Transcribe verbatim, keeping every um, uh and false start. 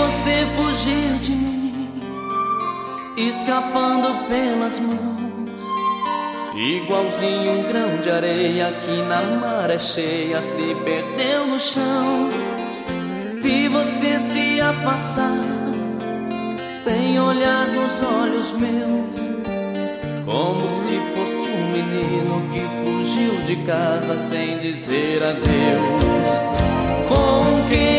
você fugir de mim, escapando pelas mãos, igualzinho um grão de areia que na maré cheia se perdeu no chão. Vi você se afastar, sem olhar nos olhos meus, como se fosse um menino que fugiu de casa sem dizer adeus. Com quem